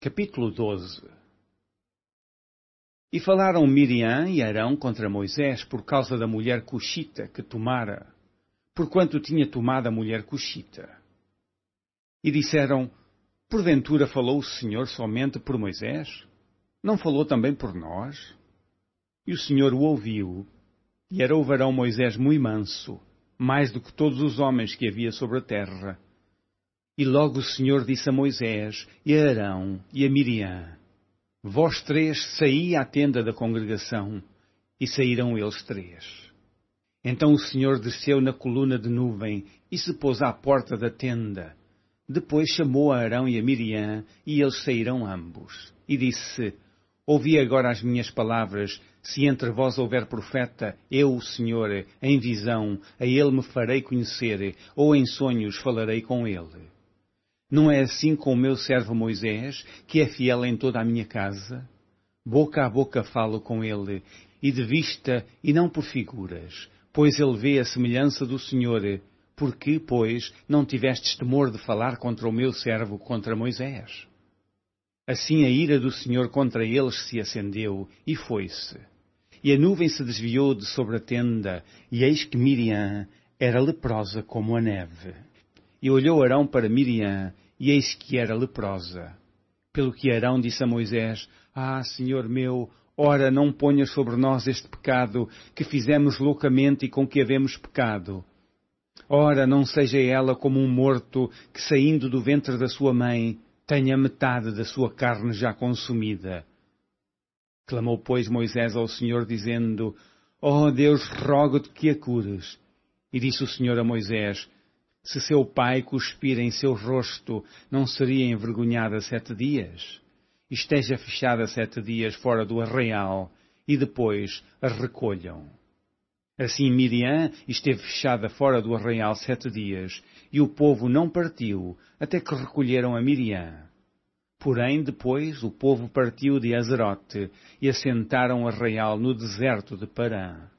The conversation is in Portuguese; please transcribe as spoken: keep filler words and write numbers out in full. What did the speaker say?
Capítulo doze. E falaram Miriam e Arão contra Moisés por causa da mulher cuxita que tomara, porquanto tinha tomado a mulher cuxita. E disseram, porventura falou o Senhor somente por Moisés? Não falou também por nós? E o Senhor o ouviu, e era o varão Moisés muito manso, mais do que todos os homens que havia sobre a terra. E logo o Senhor disse a Moisés, e a Arão, e a Miriam, vós três saí à tenda da congregação, e saíram eles três. Então o Senhor desceu na coluna de nuvem, e se pôs à porta da tenda. Depois chamou a Arão e a Miriam, e eles saíram ambos. E disse, ouvi agora as minhas palavras, se entre vós houver profeta, eu, o Senhor, em visão, a ele me farei conhecer, ou em sonhos falarei com ele. Não é assim com o meu servo Moisés, que é fiel em toda a minha casa? Boca a boca falo com ele, e de vista, e não por figuras, pois ele vê a semelhança do Senhor. Porque, pois, não tivestes temor de falar contra o meu servo, contra Moisés? Assim a ira do Senhor contra eles se acendeu, e foi-se. E a nuvem se desviou de sobre a tenda, e eis que Miriam era leprosa como a neve. E olhou Arão para Miriam, e eis que era leprosa. Pelo que Arão disse a Moisés, Ah, Senhor meu, ora não ponhas sobre nós este pecado, que fizemos loucamente e com que havemos pecado. Ora, não seja ela como um morto, que saindo do ventre da sua mãe, tenha metade da sua carne já consumida. Clamou, pois, Moisés ao Senhor, dizendo, Ó Deus, rogo-te que a cures. E disse o Senhor a Moisés, se seu pai cuspir em seu rosto, não seria envergonhada sete dias? Esteja fechada sete dias fora do arraial, e depois a recolham. Assim Miriam esteve fechada fora do arraial sete dias, e o povo não partiu, até que recolheram a Miriam. Porém, depois, o povo partiu de Azerote, e assentaram o arraial no deserto de Parã.